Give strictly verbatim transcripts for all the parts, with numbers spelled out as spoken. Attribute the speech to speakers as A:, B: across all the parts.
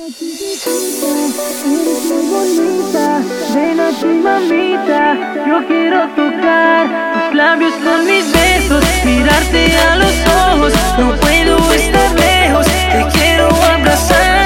A: Eres muy bonita, ven aquí mamita, yo quiero tocar tus labios con mis besos, mirarte a los ojos, no puedo estar lejos, te quiero abrazar.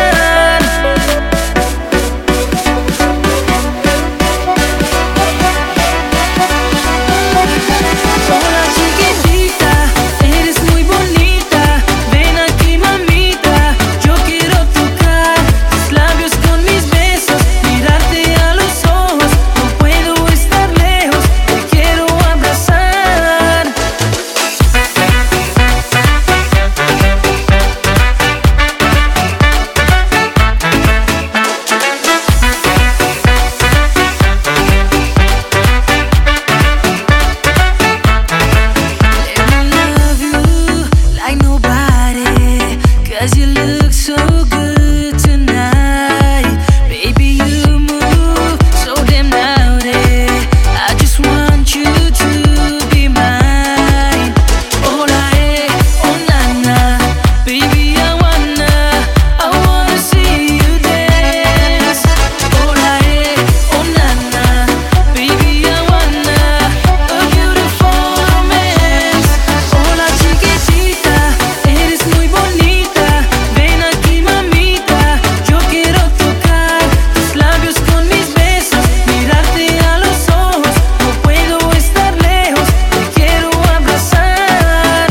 A: Hola chiquitita, eres muy bonita, ven aquí mamita, yo quiero tocar tus labios con mis besos, mirarte a los ojos, no puedo estar lejos, te quiero abrazar. Let me love you like nobody, 'cause you look so good tonight. Baby, you move so damn naughty, I just want you to be mine. Hola, eh, oh nana, baby, I wanna, I wanna see you dance. Hola, eh, oh nana, baby, I wanna, a beautiful romance. Hola chiquitita, eres muy bonita, ven aquí mamita, yo quiero tocar tus labios con mis besos, mirarte a los ojos, no puedo estar lejos, te quiero abrazar.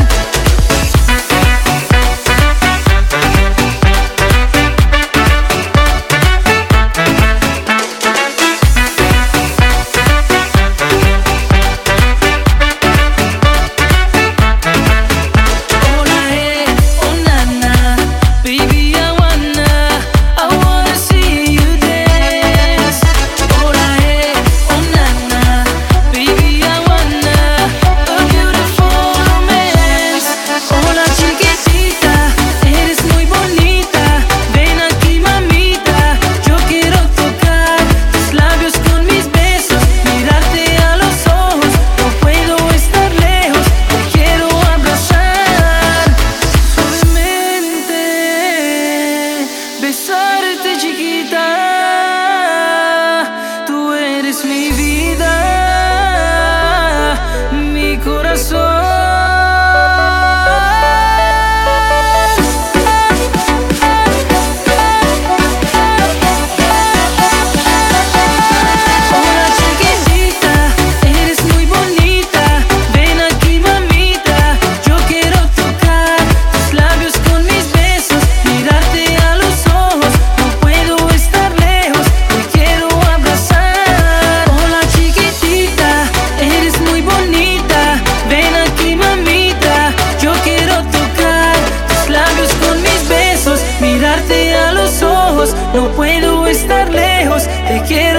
A: Hola, eh, oh nana, baby, I wanna, I wanna see you dance. Hola, eh, oh nana, baby, I wanna, a beautiful romance. Hola chiquitita, eres muy bonita, ven aquí mamita, yo quiero tocar tus labios con mis besos, mirarte a los ojos, no puedo estar lejos, te quiero abrazar. Suavemente, besarte chiquita, tú eres mi vida, mi corazón. Hola chiquitita, eres muy bonita, ven aquí mamita, yo quiero tocar tus labios con mis besos, mirarte a los ojos, no puedo estar lejos, te quiero abrazar. Hola chiquitita, eres muy bonita, ven aquí mamita, yo quiero tocar tus labios con mis besos, mirarte a los ojos, no puedo estar lejos, te quiero